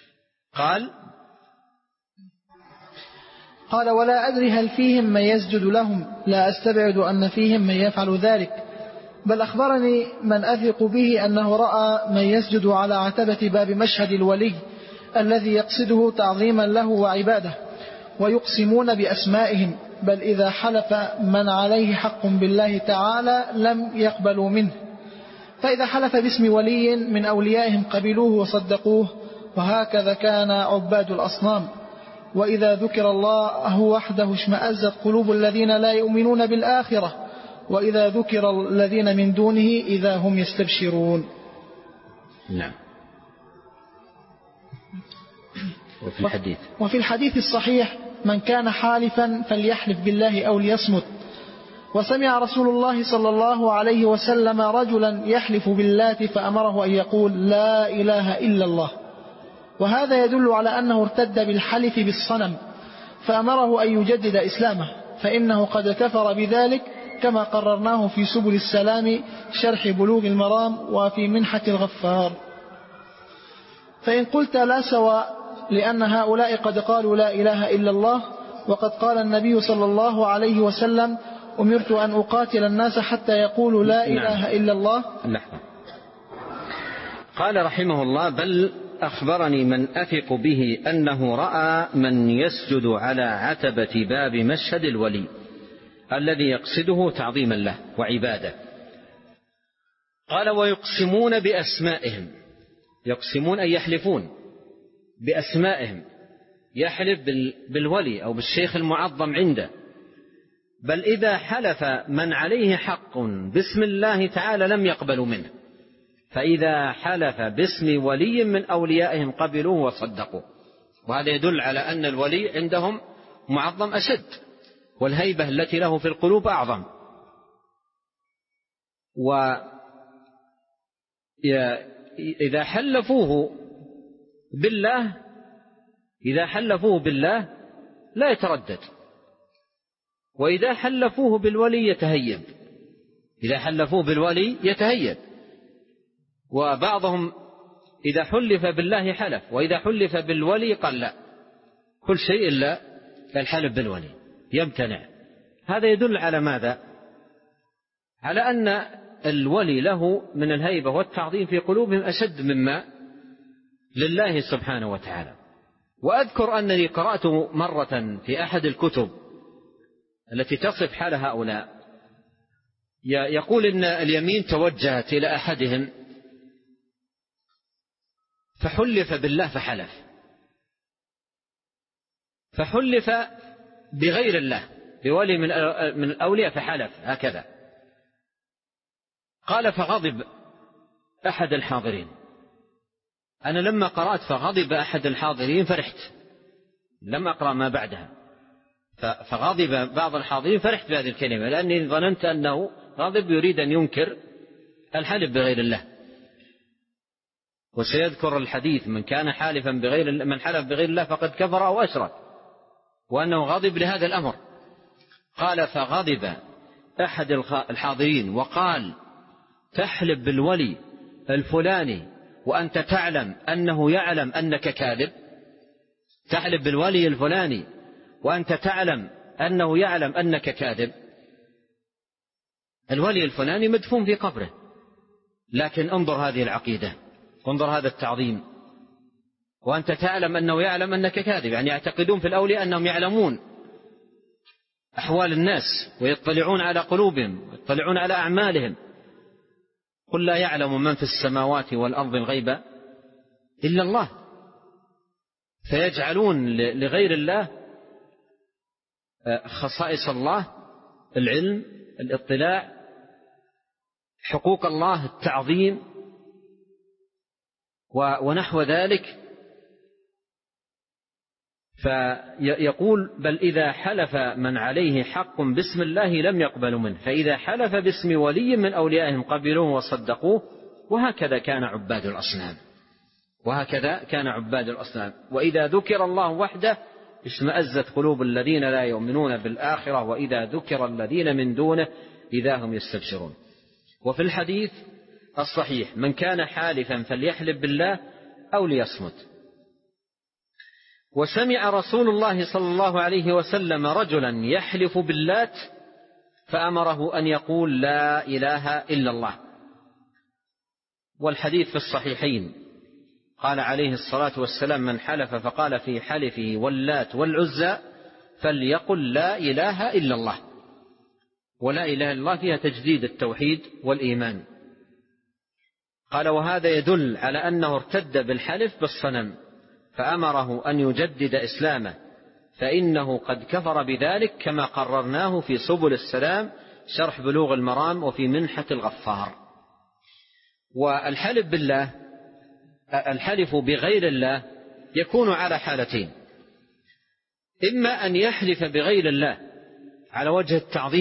قال: ولا أدري هل فيهم من يسجد لهم، لا أستبعد أن فيهم من يفعل ذلك، بل أخبرني من أثق به أنه رأى من يسجد على عتبة باب مشهد الولي الذي يقصده تعظيما له وعباده، ويقسمون بأسمائهم، بل إذا حلف من عليه حق بالله تعالى لم يقبلوا منه، فإذا حلف باسم ولي من أوليائهم قبلوه وصدقوه، وهكذا كان عباد الأصنام. وإذا ذكر الله وحده اشمأزت قلوب الذين لا يؤمنون بالآخرة، وإذا ذكر الذين من دونه إذا هم يستبشرون. نعم. وفي الحديث الصحيح: من كان حالفا فليحلف بالله أو ليصمت. وسمع رسول الله صلى الله عليه وسلم رجلا يحلف باللات فأمره أن يقول لا إله إلا الله، وهذا يدل على أنه ارتد بالحلف بالصنم، فأمره أن يجدد إسلامه، فإنه قد كفر بذلك، كما قررناه في سبل السلام شرح بلوغ المرام وفي منحة الغفار. فإن قلت لا سواء، لأن هؤلاء قد قالوا لا إله إلا الله، وقد قال النبي صلى الله عليه وسلم: أمرت أن أقاتل الناس حتى يقولوا لا إله إلا الله. قال رحمه الله: بل أخبرني من أثق به أنه رأى من يسجد على عتبة باب مشهد الولي الذي يقصده تعظيما له وعباده. قال: ويقسمون بأسمائهم. يقسمون أي يحلفون بأسمائهم، يحلف بالولي أو بالشيخ المعظم عنده. بل إذا حلف من عليه حق باسم الله تعالى لم يقبلوا منه، فإذا حلف باسم ولي من أوليائهم قبلوه وصدقوا. وهذا يدل على أن الولي عندهم معظم أشد، والهيبة التي له في القلوب أعظم. وإذا حلفوه بالله لا يتردد، وإذا حلفوه بالولي يتهيب. إذا حلفوه بالولي يتهيب. وبعضهم إذا حلف بالله حلف، وإذا حلف بالولي قال لا، كل شيء إلا الحلف بالولي يمتنع. هذا يدل على ماذا؟ على أن الولي له من الهيبة والتعظيم في قلوبهم أشد مما لله سبحانه وتعالى. وأذكر أنني قرأت مرة في أحد الكتب التي تصف حال هؤلاء، يقول إن اليمين توجهت إلى أحدهم فحلف بالله فحلف بغير الله، بولي من الأولياء فحلف هكذا. قال: فغضب أحد الحاضرين. أنا لما قرأت فغضب أحد الحاضرين فرحت، لم أقرأ ما بعدها. فغضب بعض الحاضرين فرحت بهذه الكلمة، لأني ظننت أنه غضب يريد أن ينكر الحلف بغير الله. وسيذكر الحديث: من كان حالفا من حلف بغير الله فقد كفر أو أشرك، وأنه غضب لهذا الأمر. قال: فغضب أحد الحاضرين وقال: تحلف بالولي الفلاني وأنت تعلم أنه يعلم أنك كاذب؟ تحلف بالولي الفلاني وأنت تعلم أنه يعلم أنك كاذب؟ الولي الفلاني مدفون في قبره، لكن انظر هذه العقيدة، انظر هذا التعظيم. وأنت تعلم أنه يعلم أنك كاذب، يعني يعتقدون في الأولياء أنهم يعلمون أحوال الناس ويطلعون على قلوبهم ويطلعون على أعمالهم. قل لا يعلم من في السماوات والأرض الغيب إلا الله. فيجعلون لغير الله خصائص الله، العلم، الاطلاع، حقوق الله، التعظيم ونحو ذلك. فيقول: بل إذا حلف من عليه حق باسم الله لم يقبل منه، فإذا حلف باسم ولي من أوليائهم قبلوه وصدقوه. وهكذا كان عباد الأصنام. وإذا ذكر الله وحده اشمأزت قلوب الذين لا يؤمنون بالآخرة، وإذا ذكر الذين من دونه إذا هم يستبشرون. وفي الحديث الصحيح: من كان حالفا فليحلف بالله أو ليصمت. وسمع رسول الله صلى الله عليه وسلم رجلا يحلف باللات فأمره أن يقول لا إله إلا الله. والحديث في الصحيحين قال عليه الصلاة والسلام: من حلف فقال في حلفه واللات والعزى فليقل لا إله إلا الله. ولا إله إلا الله فيها تجديد التوحيد والإيمان. قال: وهذا يدل على أنه ارتد بالحلف بالصنم، فأمره أن يجدد إسلامه، فإنه قد كفر بذلك، كما قررناه في سبل السلام شرح بلوغ المرام وفي منحة الغفار. والحلف بالله، الحلف بغير الله يكون على حالتين: إما أن يحلف بغير الله على وجه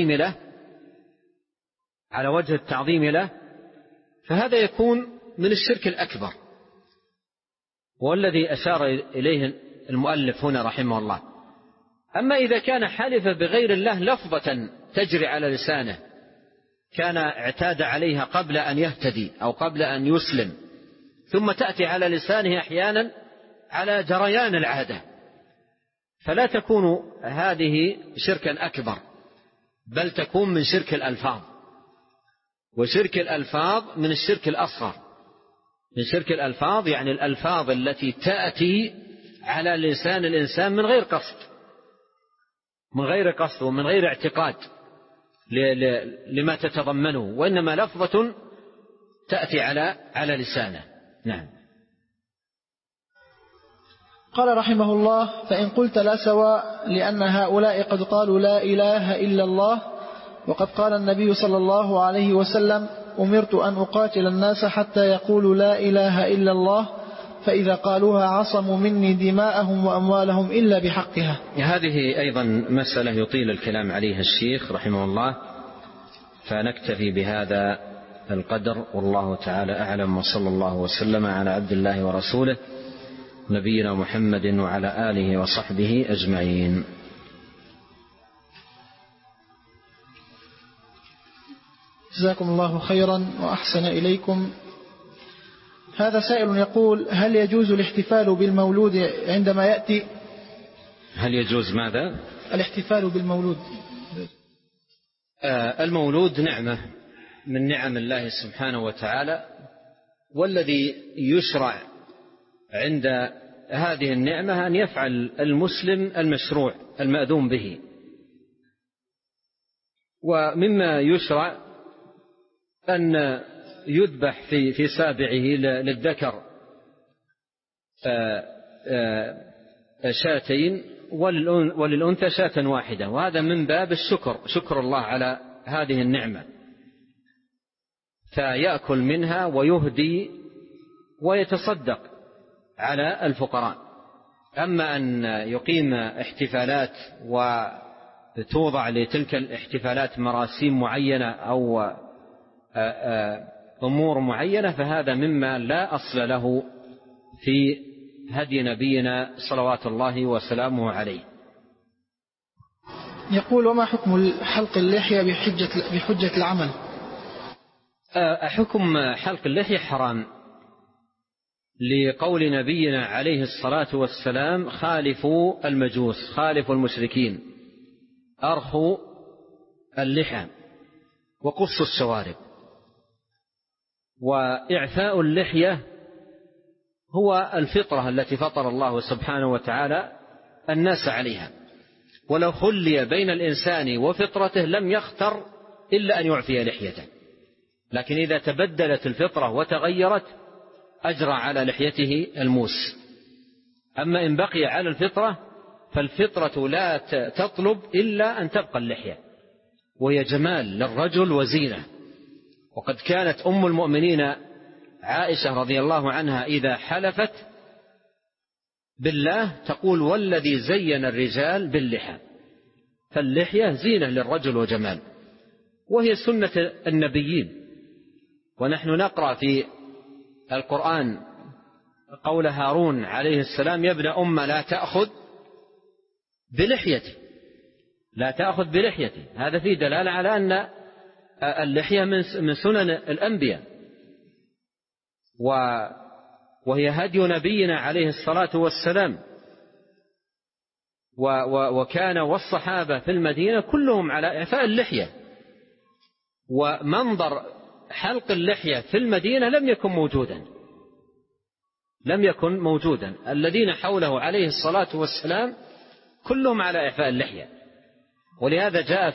التعظيم له، فهذا يكون من الشرك الأكبر، والذي أشار إليه المؤلف هنا رحمه الله. أما إذا كان حلف بغير الله لفظة تجري على لسانه، كان اعتاد عليها قبل أن يهتدي أو قبل أن يسلم، ثم تأتي على لسانه أحيانا على جريان العادة، فلا تكون هذه شركا أكبر، بل تكون من شرك الألفاظ. وشرك الألفاظ من الشرك الأصغر. من شرك الألفاظ يعني الألفاظ التي تأتي على لسان الإنسان من غير قصد ومن غير اعتقاد لما تتضمنه، وإنما لفظة تأتي على لسانه. نعم. قال رحمه الله: فإن قلت لا سواء، لأن هؤلاء قد قالوا لا إله إلا الله، وقد قال النبي صلى الله عليه وسلم: أمرت أن أقاتل الناس حتى يقولوا لا إله إلا الله، فإذا قالوها عصموا مني دماءهم وأموالهم إلا بحقها. هذه أيضا مسألة يطيل الكلام عليها الشيخ رحمه الله، فنكتفي بهذا القدر، والله تعالى أعلم، وصلى الله وسلم على عبد الله ورسوله نبينا محمد وعلى آله وصحبه أجمعين. جزاكم الله خيرا وأحسن إليكم. هذا سائل يقول: هل يجوز الاحتفال بالمولود عندما يأتي؟ هل يجوز ماذا؟ الاحتفال بالمولود. المولود نعمة من نعم الله سبحانه وتعالى، والذي يشرع عند هذه النعمة أن يفعل المسلم المشروع المأذون به. ومما يشرع أن يذبح في سابعه للذكر شاتين وللأنثى شاة واحدة، وهذا من باب شكر الله على هذه النعمة، فيأكل منها ويهدي ويتصدق على الفقراء. أما أن يقيم احتفالات وتوضع لتلك الاحتفالات مراسيم معينة أو أمور معينة، فهذا مما لا أصل له في هدي نبينا صلوات الله وسلامه عليه. يقول: وما حكم حلق اللحية بحجة العمل؟ حكم حلق اللحية حرام، لقول نبينا عليه الصلاة والسلام: خالفوا المجوس، خالفوا المشركين، أرخوا اللحى وقصوا الشوارب. وإعفاء اللحية هو الفطرة التي فطر الله سبحانه وتعالى الناس عليها، ولو خلي بين الإنسان وفطرته لم يختر إلا أن يعفي لحيته، لكن إذا تبدلت الفطرة وتغيرت أجرى على لحيته الموس. أما إن بقي على الفطرة فالفطرة لا تطلب إلا أن تبقى اللحية، وهي جمال للرجل وزينة. وقد كانت أم المؤمنين عائشة رضي الله عنها إذا حلفت بالله تقول: والذي زين الرجال باللحى. فاللحية زينة للرجل وجمال، وهي سنة النبيين. ونحن نقرأ في القرآن قول هارون عليه السلام: يا ابن أم لا تأخذ بلحيتي، لا تأخذ بلحيتي. هذا فيه دلالة على أن اللحية من سنن الأنبياء، وهي هدي نبينا عليه الصلاة والسلام. وكان والصحابة في المدينة كلهم على إعفاء اللحية، ومنظر حلق اللحية في المدينة لم يكن موجودا. الذين حوله عليه الصلاة والسلام كلهم على إعفاء اللحية. ولهذا جاء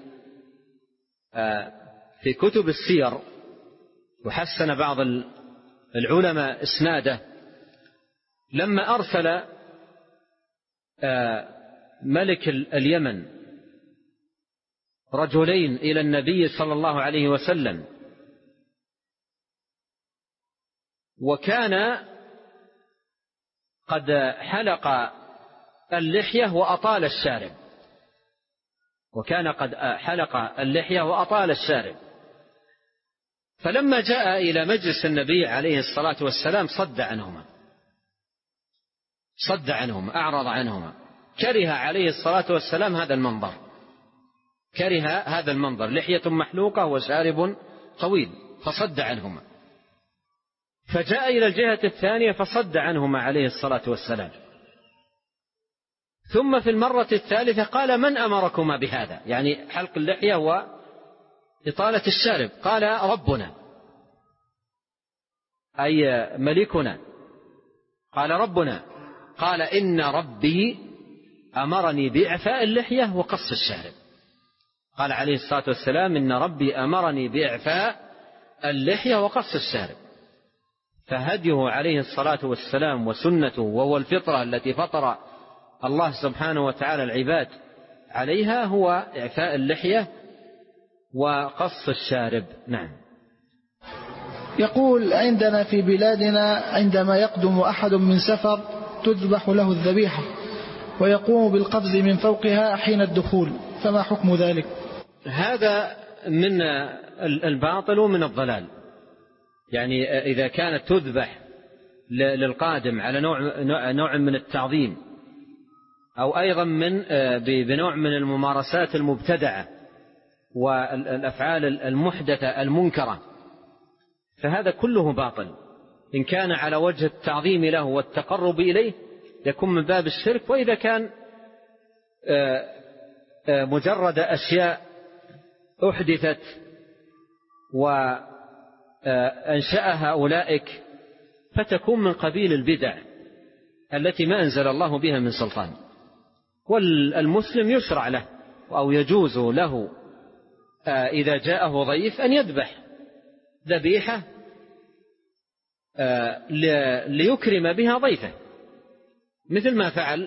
في كتب السير، وحسن بعض العلماء إسناده، لما أرسل ملك اليمن رجلين إلى النبي صلى الله عليه وسلم، وكان قد حلق اللحية وأطال الشارب، فلما جاء إلى مجلس النبي عليه الصلاة والسلام صد عنهما أعرض عنهما، كره عليه الصلاة والسلام هذا المنظر، لحية محلوقة وشارب طويل، فصد عنهما. فجاء إلى الجهة الثانية فصد عنهما عليه الصلاة والسلام. ثم في المرة الثالثة قال: من أمركما بهذا؟ يعني حلق اللحية وإطالة الشارب. قال: ربنا، أي ملكنا. قال: ربنا. قال: إن ربي أمرني بإعفاء اللحية وقص الشارب. قال عليه الصلاة والسلام: إن ربي أمرني بإعفاء اللحية وقص الشارب. فهديه عليه الصلاة والسلام وسنته، وهو الفطرة التي فطر الله سبحانه وتعالى العباد عليها، هو إعفاء اللحية وقص الشارب. نعم. يقول: عندنا في بلادنا عندما يقدم أحد من سفر تذبح له الذبيحة ويقوم بالقفز من فوقها حين الدخول، فما حكم ذلك؟ هذا من الباطل ومن الضلال. يعني إذا كانت تذبح للقادم على نوع من التعظيم، أو أيضا بنوع من الممارسات المبتدعة والأفعال المحدثة المنكرة، فهذا كله باطل. إن كان على وجه التعظيم له والتقرب إليه يكون من باب الشرك. وإذا كان مجرد أشياء أحدثت وأنشأها أولئك فتكون من قبيل البدع التي ما أنزل الله بها من سلطان. والمسلم يشرع له أو يجوز له إذا جاءه ضيف أن يذبح ذبيحة ليكرم بها ضيفه، مثل ما فعل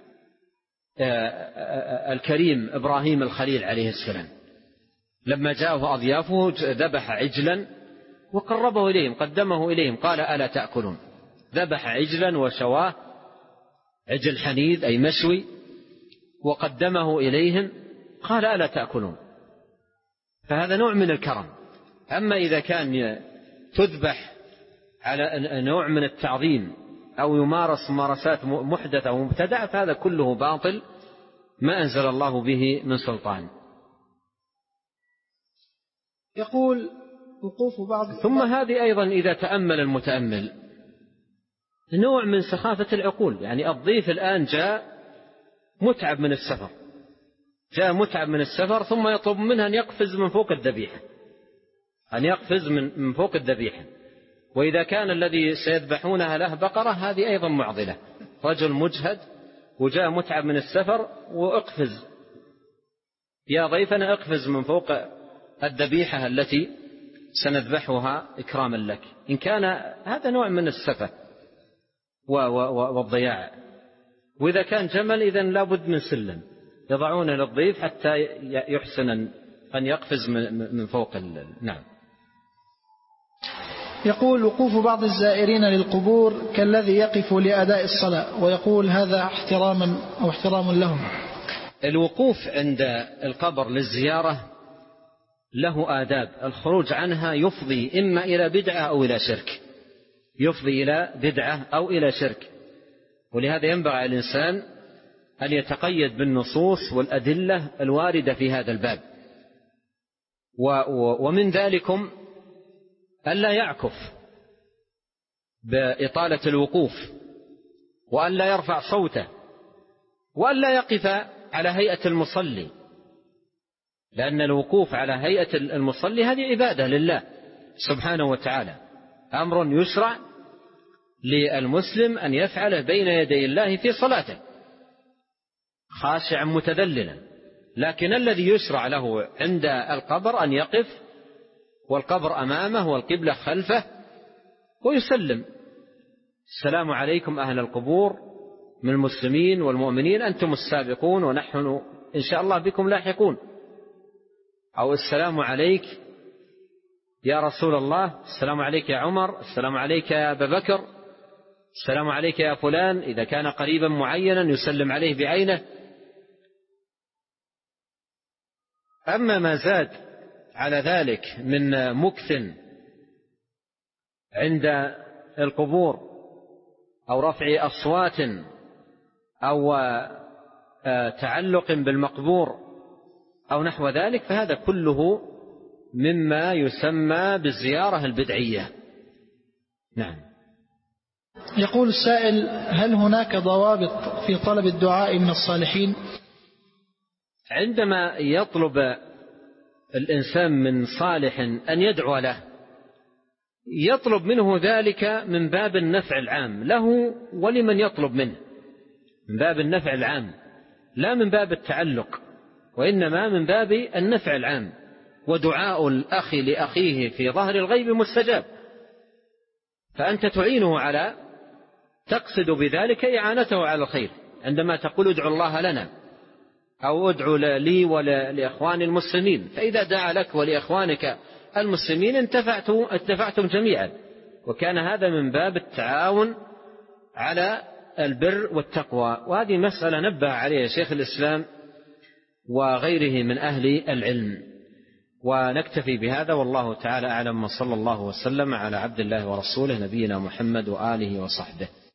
الكريم إبراهيم الخليل عليه السلام لما جاءه أضيافه ذبح عجلا وقربه إليهم، قدمه إليهم، قال: ألا تأكلون؟ ذبح عجلا وشواه، عجل حنيذ أي مشوي، وقدمه إليهم، قال: ألا تأكلون؟ فهذا نوع من الكرم. أما إذا كان تذبح على نوع من التعظيم أو يمارس ممارسات محدثة ومبتدعة فهذا كله باطل ما أنزل الله به من سلطان. يقول: وقوف بعض ثم هذه أيضا إذا تأمل المتأمل نوع من سخافة العقول. يعني الضيف الآن جاء متعب من السفر، ثم يطلب منه أن يقفز من فوق الذبيحة، وإذا كان الذي سيذبحونها له بقرة هذه أيضا معضلة. رجل مجهد وجاء متعب من السفر وأقفز يا ضيفنا، اقفز من فوق الذبيحة التي سنذبحها إكراما لك. إن كان هذا نوع من السفة والضياع. وإذا كان جمل إذن لابد من سلم يضعون للضيف حتى يحسن أن يقفز من فوق نعم. يقول: وقوف بعض الزائرين للقبور كالذي يقف لأداء الصلاة، ويقول هذا احترام لهم. الوقوف عند القبر للزيارة له آداب، الخروج عنها يفضي إما إلى بدعة أو إلى شرك. ولهذا ينبغي الإنسان أن يتقيد بالنصوص والأدلة الواردة في هذا الباب. ومن ذلكم ألا يعكف بإطالة الوقوف، وألا يرفع صوته، وألا يقف على هيئة المصلي، لأن الوقوف على هيئة المصلي هذه عبادة لله سبحانه وتعالى، أمر يشرع للمسلم أن يفعله بين يدي الله في صلاته خاشعا متذللا. لكن الذي يشرع له عند القبر أن يقف والقبر أمامه والقبلة خلفه ويسلم: السلام عليكم أهل القبور من المسلمين والمؤمنين، أنتم السابقون ونحن إن شاء الله بكم لاحقون. أو السلام عليك يا رسول الله، السلام عليك يا عمر، السلام عليك يا أبا بكر، السلام عليك يا فلان، إذا كان قريبا معينا يسلم عليه بعينه. أما ما زاد على ذلك من مكث عند القبور أو رفع أصوات أو تعلق بالمقبور أو نحو ذلك، فهذا كله مما يسمى بالزيارة البدعية. نعم. يقول السائل: هل هناك ضوابط في طلب الدعاء من الصالحين؟ عندما يطلب الإنسان من صالح أن يدعو له يطلب منه ذلك من باب النفع العام له ولمن يطلب منه، من باب النفع العام لا من باب التعلق، وإنما من باب النفع العام. ودعاء الأخ لأخيه في ظهر الغيب مستجاب، فأنت تعينه على تقصد بذلك إعانته على الخير عندما تقول ادعو الله لنا أو ادعو لي ولإخوان المسلمين، فإذا دعا لك ولإخوانك المسلمين انتفعتم جميعا، وكان هذا من باب التعاون على البر والتقوى. وهذه مسألة نبه عليها شيخ الإسلام وغيره من أهل العلم. ونكتفي بهذا والله تعالى أعلم، وصلى الله وسلم على عبد الله ورسوله نبينا محمد وآله وصحبه.